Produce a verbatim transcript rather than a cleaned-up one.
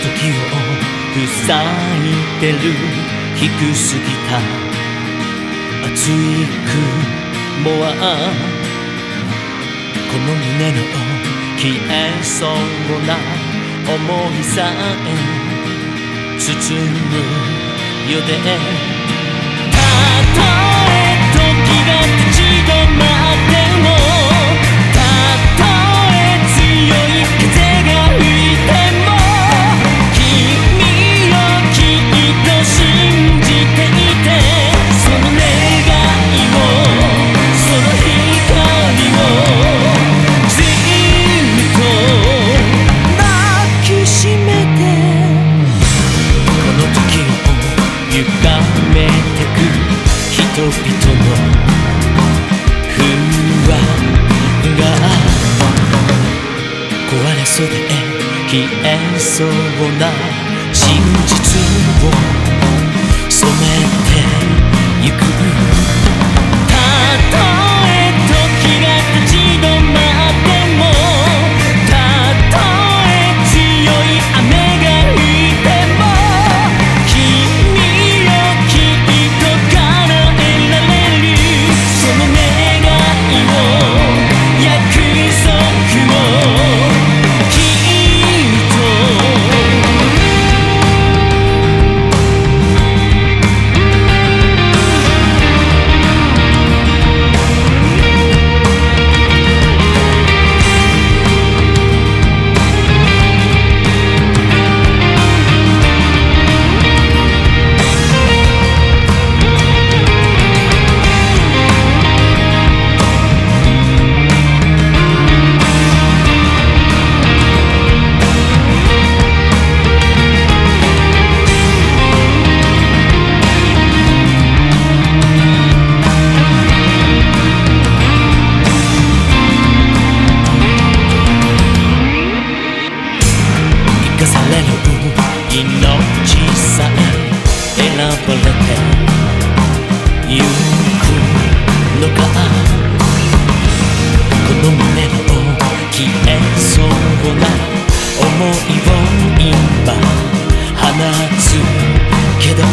時を塞いでる低すぎた熱い雲はこの胸の消えそうな想いさえ包むよでたとえ時が立ち止まってもたとえ強い風が吹いても君をきっと信じていてその願いをその光をずっと抱きしめてこの時を歪めてく人々の不安が壊れそうで消えそうな真実を染めてゆくたとえ時が立ち止まってもたとえ強い雨が降っても君をきっと叶えられるその願いを約束をきっと生かされる命さえ選ばれてゆくのかこの胸の消えそうな想いを今放つけど